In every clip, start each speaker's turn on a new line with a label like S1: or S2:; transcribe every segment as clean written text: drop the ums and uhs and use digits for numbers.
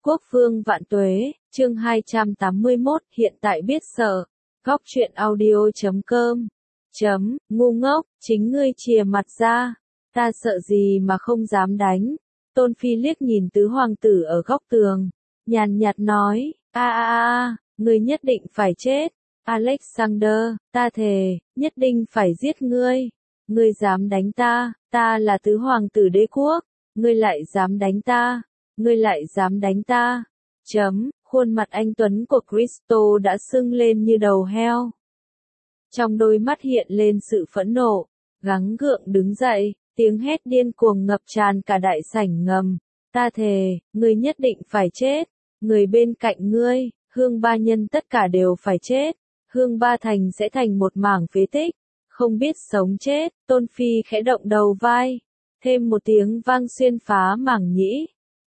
S1: Quốc vương vạn tuế, chương 281, hiện tại biết sợ. Góc truyện audio.com. Ngu ngốc, chính ngươi chìa mặt ra. Ta sợ gì mà không dám đánh. Tôn Phi liếc nhìn tứ hoàng tử ở góc tường. Nhàn nhạt nói, ngươi nhất định phải chết. Alexander, ta thề, nhất định phải giết ngươi. Ngươi dám đánh ta, ta là tứ hoàng tử đế quốc. Ngươi lại dám đánh ta. Ngươi lại dám đánh ta. Khuôn mặt anh tuấn của Cristo đã sưng lên như đầu heo. Trong đôi mắt hiện lên sự phẫn nộ, gắng gượng đứng dậy, tiếng hét điên cuồng ngập tràn cả đại sảnh ngầm. Ta thề, ngươi nhất định phải chết. Người bên cạnh ngươi, Hương Ba Nhân tất cả đều phải chết. Hương Ba Thành sẽ thành một mảng phế tích, không biết sống chết. Tôn Phi khẽ động đầu vai, thêm một tiếng vang xuyên phá màng nhĩ.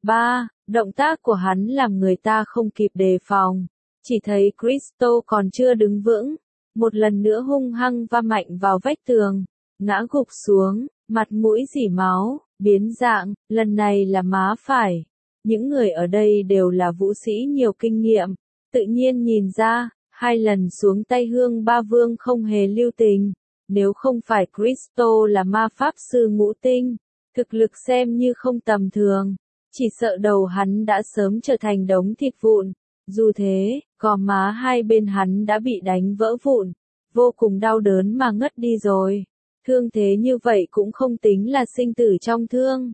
S1: Động tác của hắn làm người ta không kịp đề phòng. Chỉ thấy Cristo còn chưa đứng vững, một lần nữa hung hăng va mạnh vào vách tường, ngã gục xuống, mặt mũi rỉ máu, biến dạng, lần này là má phải. Những người ở đây đều là vũ sĩ nhiều kinh nghiệm, tự nhiên nhìn ra, 2 lần xuống tay Hương Ba Vương không hề lưu tình. Nếu không phải Cristo là ma pháp sư ngũ tinh, thực lực xem như không tầm thường. Chỉ sợ đầu hắn đã sớm trở thành đống thịt vụn. Dù thế, gò má hai bên hắn đã bị đánh vỡ vụn, vô cùng đau đớn mà ngất đi rồi. Thương thế như vậy cũng không tính là sinh tử trong thương.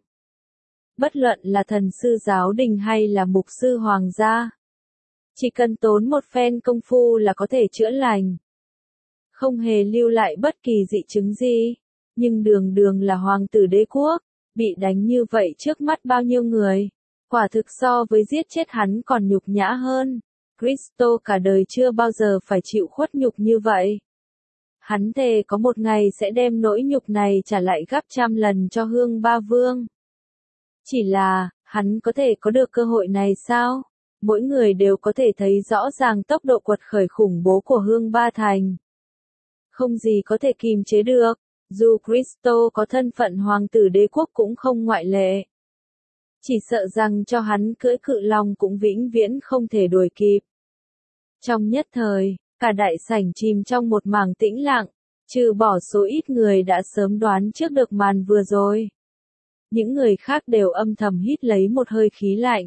S1: Bất luận là thần sư giáo đình hay là mục sư hoàng gia, chỉ cần tốn một phen công phu là có thể chữa lành, không hề lưu lại bất kỳ dị chứng gì. Nhưng đường là hoàng tử đế quốc, bị đánh như vậy trước mắt bao nhiêu người, quả thực so với giết chết hắn còn nhục nhã hơn. Cristo cả đời chưa bao giờ phải chịu khuất nhục như vậy. Hắn thề có một ngày sẽ đem nỗi nhục này trả lại gấp trăm lần cho Hương Ba Vương. Chỉ là, hắn có thể có được cơ hội này sao? Mỗi người đều có thể thấy rõ ràng tốc độ quật khởi khủng bố của Hương Ba Thành. Không gì có thể kìm chế được. Dù Cristo có thân phận hoàng tử đế quốc cũng không ngoại lệ. Chỉ sợ rằng cho hắn cưỡi cự long cũng vĩnh viễn không thể đuổi kịp. Trong nhất thời, cả đại sảnh chìm trong một mảng tĩnh lặng, trừ bỏ số ít người đã sớm đoán trước được màn vừa rồi. Những người khác đều âm thầm hít lấy một hơi khí lạnh.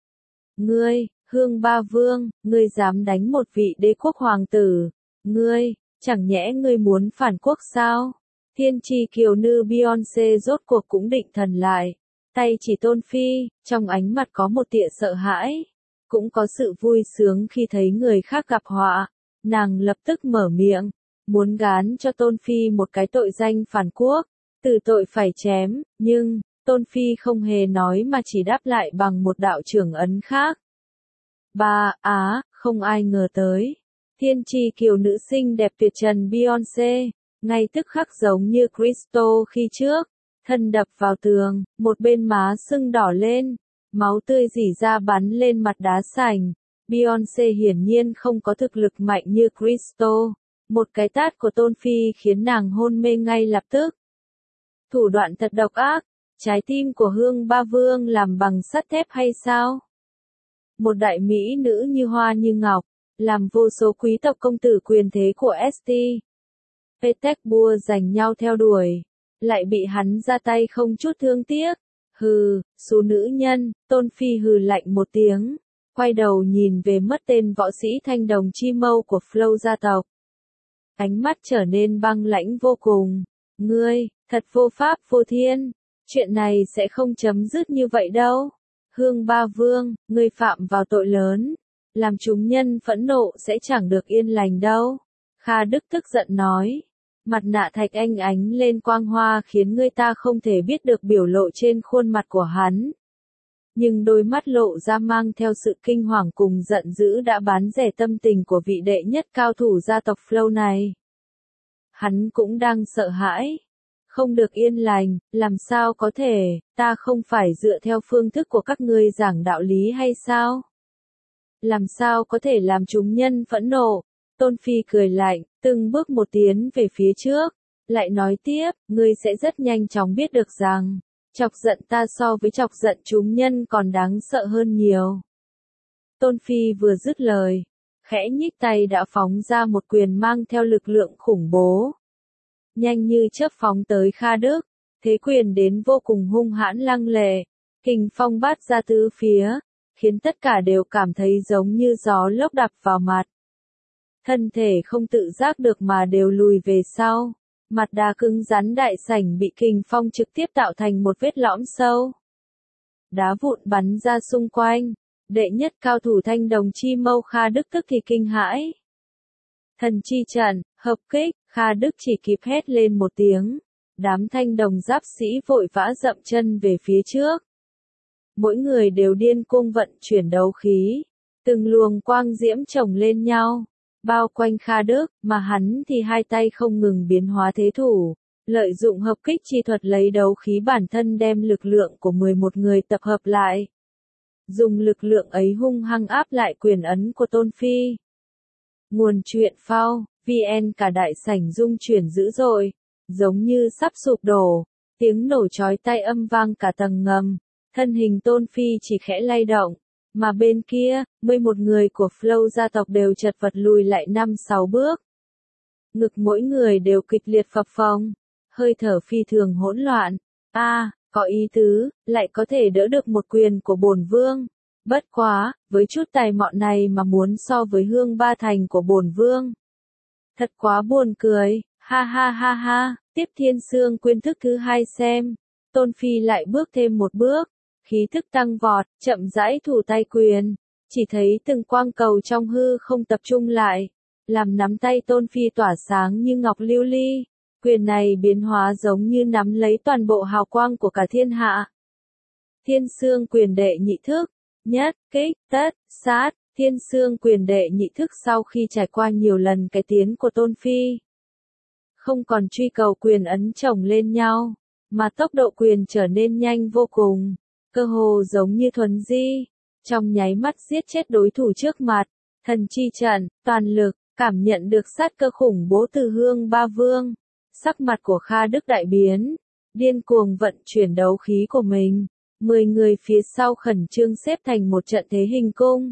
S1: Ngươi, Hương Ba Vương, ngươi dám đánh một vị đế quốc hoàng tử, ngươi, chẳng nhẽ ngươi muốn phản quốc sao? Thiên tri kiều nữ Beyoncé rốt cuộc cũng định thần lại, tay chỉ Tôn Phi, trong ánh mặt có một tia sợ hãi, cũng có sự vui sướng khi thấy người khác gặp họa. Nàng lập tức mở miệng, muốn gán cho Tôn Phi một cái tội danh phản quốc, từ tội phải chém, nhưng, Tôn Phi không hề nói mà chỉ đáp lại bằng một đạo trưởng ấn khác. Không ai ngờ tới, thiên tri kiều nữ xinh đẹp tuyệt trần Beyoncé, ngay tức khắc giống như Cristo khi trước, thân đập vào tường, một bên má sưng đỏ lên, máu tươi rỉ ra bắn lên mặt đá sành. Beyoncé hiển nhiên không có thực lực mạnh như Cristo, một cái tát của Tôn Phi khiến nàng hôn mê ngay lập tức. Thủ đoạn thật độc ác, trái tim của Hương Ba Vương làm bằng sắt thép hay sao? Một đại mỹ nữ như hoa như ngọc, làm vô số quý tộc công tử quyền thế của St. Petersburg giành nhau theo đuổi, lại bị hắn ra tay không chút thương tiếc. Hừ, số nữ nhân. Tôn Phi hừ lạnh một tiếng, quay đầu nhìn về mất tên võ sĩ thanh đồng chi mâu của Flow gia tộc. Ánh mắt trở nên băng lãnh vô cùng. Ngươi, thật vô pháp vô thiên, chuyện này sẽ không chấm dứt như vậy đâu. Hương Ba Vương, ngươi phạm vào tội lớn, làm chúng nhân phẫn nộ sẽ chẳng được yên lành đâu. Kha Đức tức giận nói. Mặt nạ thạch anh ánh lên quang hoa khiến người ta không thể biết được biểu lộ trên khuôn mặt của hắn. Nhưng đôi mắt lộ ra mang theo sự kinh hoàng cùng giận dữ đã bán rẻ tâm tình của vị đệ nhất cao thủ gia tộc Flow này. Hắn cũng đang sợ hãi. Không được yên lành, làm sao có thể, ta không phải dựa theo phương thức của các ngươi giảng đạo lý hay sao? Làm sao có thể làm chúng nhân phẫn nộ? Tôn Phi cười lạnh, từng bước một tiến về phía trước, lại nói tiếp, ngươi sẽ rất nhanh chóng biết được rằng, chọc giận ta so với chọc giận chúng nhân còn đáng sợ hơn nhiều. Tôn Phi vừa dứt lời, khẽ nhích tay đã phóng ra một quyền mang theo lực lượng khủng bố. Nhanh như chớp phóng tới Kha Đức, thế quyền đến vô cùng hung hãn lăng lệ, kình phong bát ra tứ phía, khiến tất cả đều cảm thấy giống như gió lốc đập vào mặt. Thân thể không tự giác được mà đều lùi về sau, mặt đá cứng rắn đại sảnh bị kình phong trực tiếp tạo thành một vết lõm sâu. Đá vụn bắn ra xung quanh, đệ nhất cao thủ thanh đồng chi mâu Kha Đức tức thì kinh hãi. Thần chi trận, hợp kích, Kha Đức chỉ kịp hét lên một tiếng, đám thanh đồng giáp sĩ vội vã dậm chân về phía trước. Mỗi người đều điên cuồng vận chuyển đấu khí, từng luồng quang diễm chồng lên nhau, bao quanh Kha Đức, mà hắn thì hai tay không ngừng biến hóa thế thủ, lợi dụng hợp kích chi thuật lấy đấu khí bản thân đem lực lượng của 11 người tập hợp lại. Dùng lực lượng ấy hung hăng áp lại quyền ấn của Tôn Phi. Nguồn truyện phao, VN cả đại sảnh rung chuyển dữ dội, giống như sắp sụp đổ, tiếng nổ chói tai âm vang cả tầng ngầm, thân hình Tôn Phi chỉ khẽ lay động, mà bên kia, 11 người của Flow gia tộc đều chật vật lùi lại 5-6 bước. Ngực mỗi người đều kịch liệt phập phồng, hơi thở phi thường hỗn loạn, có ý tứ, lại có thể đỡ được một quyền của bổn vương. Bất quá, với chút tài mọn này mà muốn so với hương ba thành của bổn vương. Thật quá buồn cười, ha ha ha ha, tiếp thiên sương quyên thức thứ hai xem. Tôn Phi lại bước thêm một bước, khí thức tăng vọt, chậm rãi thủ tay quyền. Chỉ thấy từng quang cầu trong hư không tập trung lại, làm nắm tay Tôn Phi tỏa sáng như ngọc lưu ly. Quyền này biến hóa giống như nắm lấy toàn bộ hào quang của cả thiên hạ. Thiên sương quyền đệ nhị thức, nhất, kích, tất, sát, thiên sương quyền đệ nhị thức sau khi trải qua nhiều lần cải tiến của Tôn Phi. Không còn truy cầu quyền ấn chồng lên nhau, mà tốc độ quyền trở nên nhanh vô cùng, cơ hồ giống như thuấn di, trong nháy mắt giết chết đối thủ trước mặt, thần chi trận, toàn lực, cảm nhận được sát cơ khủng bố từ hương ba vương. Sắc mặt của Kha Đức đại biến, điên cuồng vận chuyển đấu khí của mình, 10 người phía sau khẩn trương xếp thành một trận thế hình cung.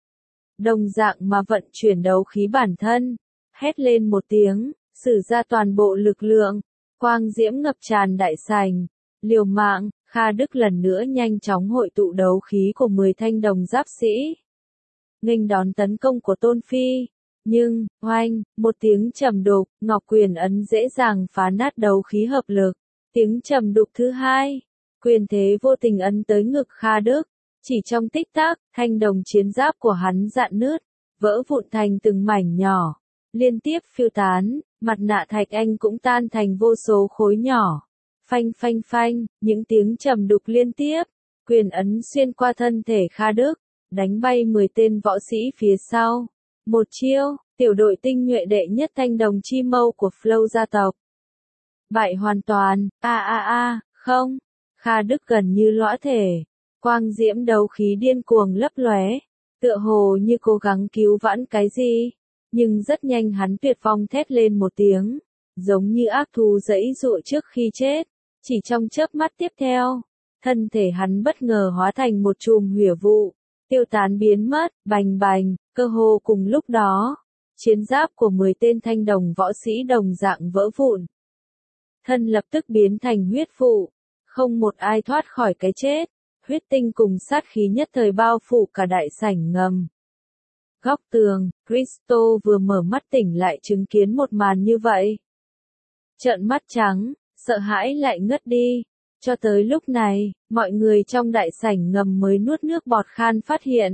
S1: Đồng dạng mà vận chuyển đấu khí bản thân, hét lên một tiếng, sử ra toàn bộ lực lượng, quang diễm ngập tràn đại sảnh, liều mạng, Kha Đức lần nữa nhanh chóng hội tụ đấu khí của 10 thanh đồng giáp sĩ. Nghênh đón tấn công của Tôn Phi. Nhưng, oanh, một tiếng trầm đục, ngọc quyền ấn dễ dàng phá nát đấu khí hợp lực. Tiếng trầm đục thứ hai, quyền thế vô tình ấn tới ngực Kha Đức. Chỉ trong tích tắc, thanh đồng chiến giáp của hắn rạn nứt, vỡ vụn thành từng mảnh nhỏ, liên tiếp phiêu tán, mặt nạ thạch anh cũng tan thành vô số khối nhỏ. Phanh phanh phanh, những tiếng trầm đục liên tiếp, quyền ấn xuyên qua thân thể Kha Đức, đánh bay 10 tên võ sĩ phía sau. Một chiêu, tiểu đội tinh nhuệ đệ nhất thanh đồng chi mâu của Flow gia tộc. Bại hoàn toàn, không, Kha Đức gần như lõa thể, quang diễm đấu khí điên cuồng lấp lóe, tựa hồ như cố gắng cứu vãn cái gì, nhưng rất nhanh hắn tuyệt vọng thét lên một tiếng, giống như ác thú giãy giụa trước khi chết, chỉ trong chớp mắt tiếp theo, thân thể hắn bất ngờ hóa thành một chùm hỏa vụ, tiêu tán biến mất, bành bành. Cơ hồ cùng lúc đó, chiến giáp của 10 tên thanh đồng võ sĩ đồng dạng vỡ vụn. Thân lập tức biến thành huyết vụ, không một ai thoát khỏi cái chết, huyết tinh cùng sát khí nhất thời bao phủ cả đại sảnh ngầm. Góc tường, Cristo vừa mở mắt tỉnh lại chứng kiến một màn như vậy. Trợn mắt trắng, sợ hãi lại ngất đi. Cho tới lúc này, mọi người trong đại sảnh ngầm mới nuốt nước bọt khan phát hiện.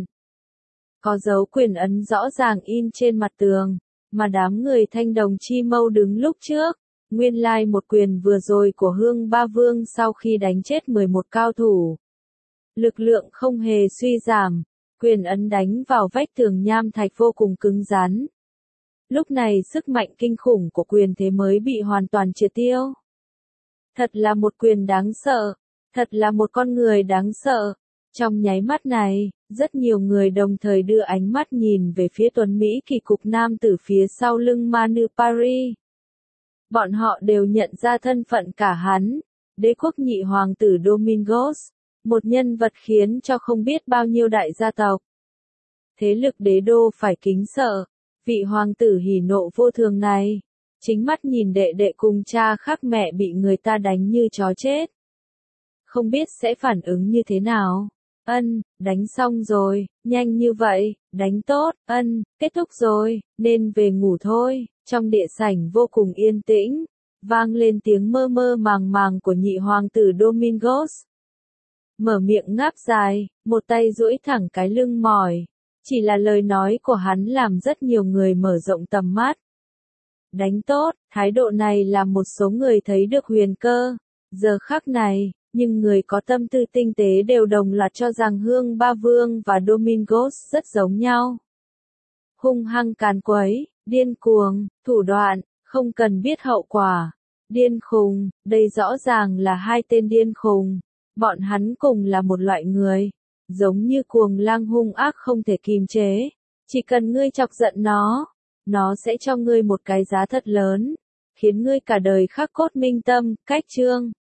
S1: Có dấu quyền ấn rõ ràng in trên mặt tường, mà đám người thanh đồng chi mâu đứng lúc trước, nguyên lai một quyền vừa rồi của hương ba vương sau khi đánh chết 11 cao thủ. Lực lượng không hề suy giảm, quyền ấn đánh vào vách tường nham thạch vô cùng cứng rắn. Lúc này sức mạnh kinh khủng của quyền thế mới bị hoàn toàn triệt tiêu. Thật là một quyền đáng sợ, thật là một con người đáng sợ. Trong nháy mắt này, rất nhiều người đồng thời đưa ánh mắt nhìn về phía tuấn Mỹ kỳ cục nam tử phía sau lưng Manu Paris. Bọn họ đều nhận ra thân phận cả hắn, đế quốc nhị hoàng tử Domingos, một nhân vật khiến cho không biết bao nhiêu đại gia tộc Thế lực đế đô phải kính sợ. Vị hoàng tử hỉ nộ vô thường này, chính mắt nhìn đệ đệ cùng cha khác mẹ bị người ta đánh như chó chết. Không biết sẽ phản ứng như thế nào. Đánh xong rồi, nhanh như vậy, đánh tốt, kết thúc rồi, nên về ngủ thôi. Trong địa sảnh vô cùng yên tĩnh, vang lên tiếng mơ mơ màng màng của nhị hoàng tử Domingos. Mở miệng ngáp dài, một tay duỗi thẳng cái lưng mỏi. Chỉ là lời nói của hắn làm rất nhiều người mở rộng tầm mắt. Đánh tốt, thái độ này làm một số người thấy được huyền cơ. Giờ khắc này, nhưng người có tâm tư tinh tế đều đồng loạt cho rằng Hương Ba Vương và Domingos rất giống nhau. Hung hăng càn quấy, điên cuồng, thủ đoạn, không cần biết hậu quả. Điên khùng, đây rõ ràng là hai tên điên khùng. Bọn hắn cùng là một loại người. Giống như cuồng lang hung ác không thể kìm chế. Chỉ cần ngươi chọc giận nó sẽ cho ngươi một cái giá thật lớn. Khiến ngươi cả đời khắc cốt minh tâm, cách chương.